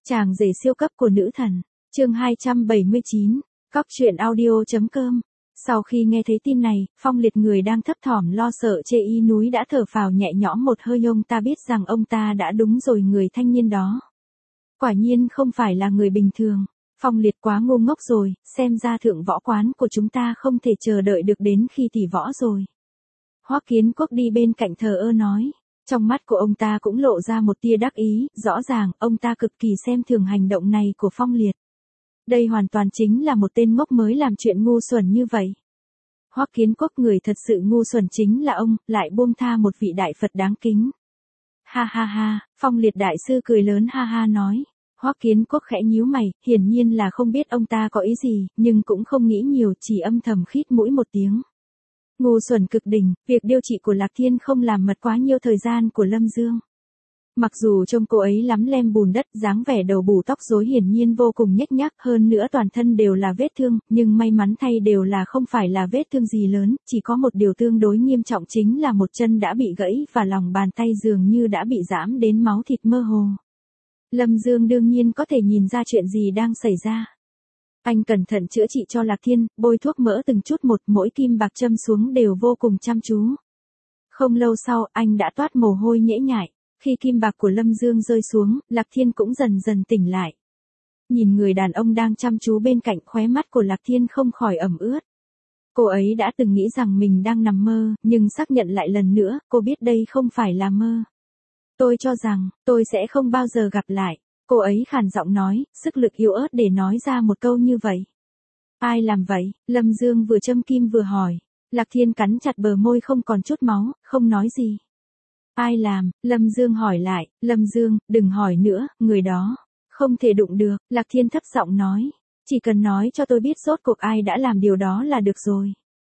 Chàng rể siêu cấp của nữ thần, chương 279, Cóc truyện audio.com. Sau khi nghe thấy tin này, Phong Liệt người đang thấp thỏm lo sợ chê y núi đã thở phào nhẹ nhõm một hơi. Ông ta biết rằng ông ta đã đúng rồi, người thanh niên đó quả nhiên không phải là người bình thường. Phong Liệt quá ngu ngốc rồi, xem ra thượng võ quán của chúng ta không thể chờ đợi được đến khi tỷ võ rồi. Hoắc Kiến Quốc đi bên cạnh thờ ơ nói. Trong mắt của ông ta cũng lộ ra một tia đắc ý, rõ ràng, ông ta cực kỳ xem thường hành động này của Phong Liệt. Đây hoàn toàn chính là một tên ngốc mới làm chuyện ngu xuẩn như vậy. Hoắc Kiến Quốc, người thật sự ngu xuẩn chính là ông, lại buông tha một vị đại Phật đáng kính. Ha ha ha, Phong Liệt đại sư cười lớn ha ha nói. Hoắc Kiến Quốc khẽ nhíu mày, hiển nhiên là không biết ông ta có ý gì, nhưng cũng không nghĩ nhiều, chỉ âm thầm khít mũi một tiếng. Ngu xuẩn cực đỉnh, việc điều trị của Lạc Thiên không làm mất quá nhiều thời gian của Lâm Dương. Mặc dù trông cô ấy lắm lem bùn đất, dáng vẻ đầu bù tóc rối hiển nhiên vô cùng nhếch nhác, hơn nữa toàn thân đều là vết thương, nhưng may mắn thay đều là không phải là vết thương gì lớn, chỉ có một điều tương đối nghiêm trọng chính là một chân đã bị gãy và lòng bàn tay dường như đã bị giãm đến máu thịt mơ hồ. Lâm Dương đương nhiên có thể nhìn ra chuyện gì đang xảy ra. Anh cẩn thận chữa trị cho Lạc Thiên, bôi thuốc mỡ từng chút một, mỗi kim bạc châm xuống đều vô cùng chăm chú. Không lâu sau, anh đã toát mồ hôi nhễ nhại. Khi kim bạc của Lâm Dương rơi xuống, Lạc Thiên cũng dần dần tỉnh lại. Nhìn người đàn ông đang chăm chú bên cạnh, khóe mắt của Lạc Thiên không khỏi ẩm ướt. Cô ấy đã từng nghĩ rằng mình đang nằm mơ, nhưng xác nhận lại lần nữa, cô biết đây không phải là mơ. Tôi cho rằng, tôi sẽ không bao giờ gặp lại. Cô ấy khàn giọng nói, sức lực yếu ớt để nói ra một câu như vậy. Ai làm vậy? Lâm Dương vừa châm kim vừa hỏi. Lạc Thiên cắn chặt bờ môi không còn chút máu, không nói gì. Ai làm? Lâm Dương hỏi lại. Lâm Dương, đừng hỏi nữa, người đó không thể đụng được. Lạc Thiên thấp giọng nói. Chỉ cần nói cho tôi biết rốt cuộc ai đã làm điều đó là được rồi.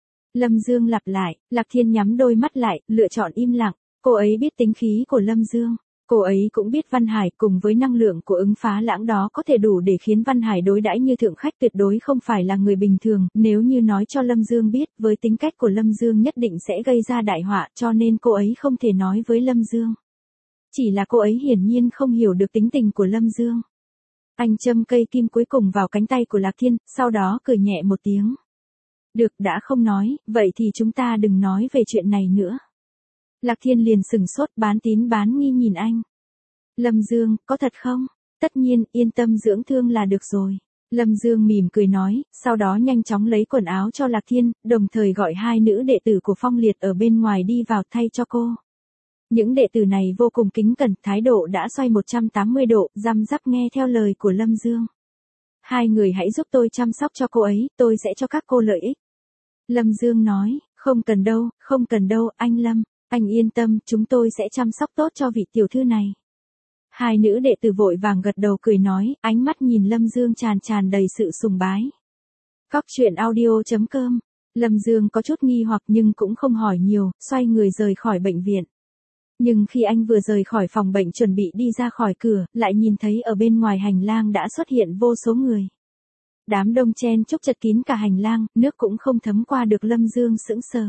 Lâm Dương lặp lại. Lạc Thiên nhắm đôi mắt lại, lựa chọn im lặng. Cô ấy biết tính khí của Lâm Dương. Cô ấy cũng biết Văn Hải cùng với năng lượng của ứng phá lãng đó có thể đủ để khiến Văn Hải đối đãi như thượng khách, tuyệt đối không phải là người bình thường. Nếu như nói cho Lâm Dương biết, với tính cách của Lâm Dương nhất định sẽ gây ra đại họa, cho nên cô ấy không thể nói với Lâm Dương. Chỉ là cô ấy hiển nhiên không hiểu được tính tình của Lâm Dương. Anh châm cây kim cuối cùng vào cánh tay của Lạc Thiên, sau đó cười nhẹ một tiếng. Được, đã không nói, vậy thì chúng ta đừng nói về chuyện này nữa. Lạc Thiên liền sừng sốt, bán tín bán nghi nhìn anh. Lâm Dương, có thật không? Tất nhiên, yên tâm dưỡng thương là được rồi. Lâm Dương mỉm cười nói, sau đó nhanh chóng lấy quần áo cho Lạc Thiên, đồng thời gọi hai nữ đệ tử của Phong Liệt ở bên ngoài đi vào thay cho cô. Những đệ tử này vô cùng kính cẩn, thái độ đã xoay 180 độ, răm rắp nghe theo lời của Lâm Dương. Hai người hãy giúp tôi chăm sóc cho cô ấy, tôi sẽ cho các cô lợi ích. Lâm Dương nói, không cần đâu, anh Lâm. Anh yên tâm, chúng tôi sẽ chăm sóc tốt cho vị tiểu thư này. Hai nữ đệ tử vội vàng gật đầu cười nói, ánh mắt nhìn Lâm Dương tràn đầy sự sùng bái. Cóc truyện audio.com. Lâm Dương có chút nghi hoặc nhưng cũng không hỏi nhiều, xoay người rời khỏi bệnh viện. Nhưng khi anh vừa rời khỏi phòng bệnh chuẩn bị đi ra khỏi cửa, lại nhìn thấy ở bên ngoài hành lang đã xuất hiện vô số người. Đám đông chen chúc chật kín cả hành lang, nước cũng không thấm qua được. Lâm Dương sững sờ.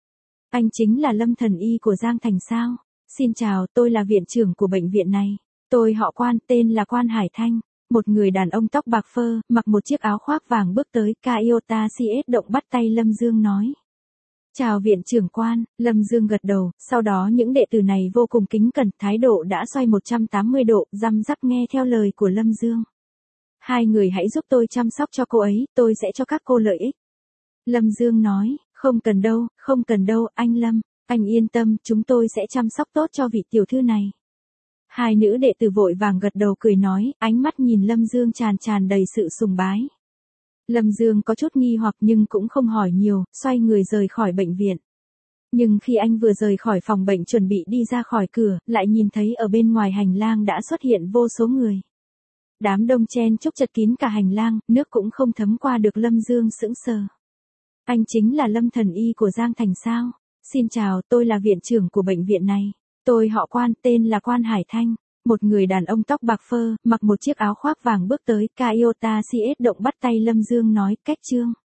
Anh chính là Lâm thần y của Giang Thành sao? Xin chào, tôi là viện trưởng của bệnh viện này. Tôi họ Quan, tên là Quan Hải Thanh. Một người đàn ông tóc bạc phơ, mặc một chiếc áo khoác vàng bước tới, Iota CS động bắt tay Lâm Dương nói. Chào viện trưởng Quan. Lâm Dương gật đầu, sau đó những đệ tử này vô cùng kính cẩn, thái độ đã xoay 180 độ, răm rắp nghe theo lời của Lâm Dương. Hai người hãy giúp tôi chăm sóc cho cô ấy, tôi sẽ cho các cô lợi ích. Lâm Dương nói, không cần đâu, anh Lâm. Anh yên tâm, chúng tôi sẽ chăm sóc tốt cho vị tiểu thư này. Hai nữ đệ tử vội vàng gật đầu cười nói, ánh mắt nhìn Lâm Dương tràn đầy sự sùng bái. Lâm Dương có chút nghi hoặc nhưng cũng không hỏi nhiều, xoay người rời khỏi bệnh viện. Nhưng khi anh vừa rời khỏi phòng bệnh chuẩn bị đi ra khỏi cửa, lại nhìn thấy ở bên ngoài hành lang đã xuất hiện vô số người. Đám đông chen chúc chật kín cả hành lang, nước cũng không thấm qua được. Lâm Dương sững sờ. Anh chính là Lâm thần y của Giang Thành sao? Xin chào, tôi là viện trưởng của bệnh viện này. Tôi họ Quan, tên là Quan Hải Thanh. Một người đàn ông tóc bạc phơ, mặc một chiếc áo khoác vàng bước tới, Iota CS động bắt tay Lâm Dương nói, cách chương.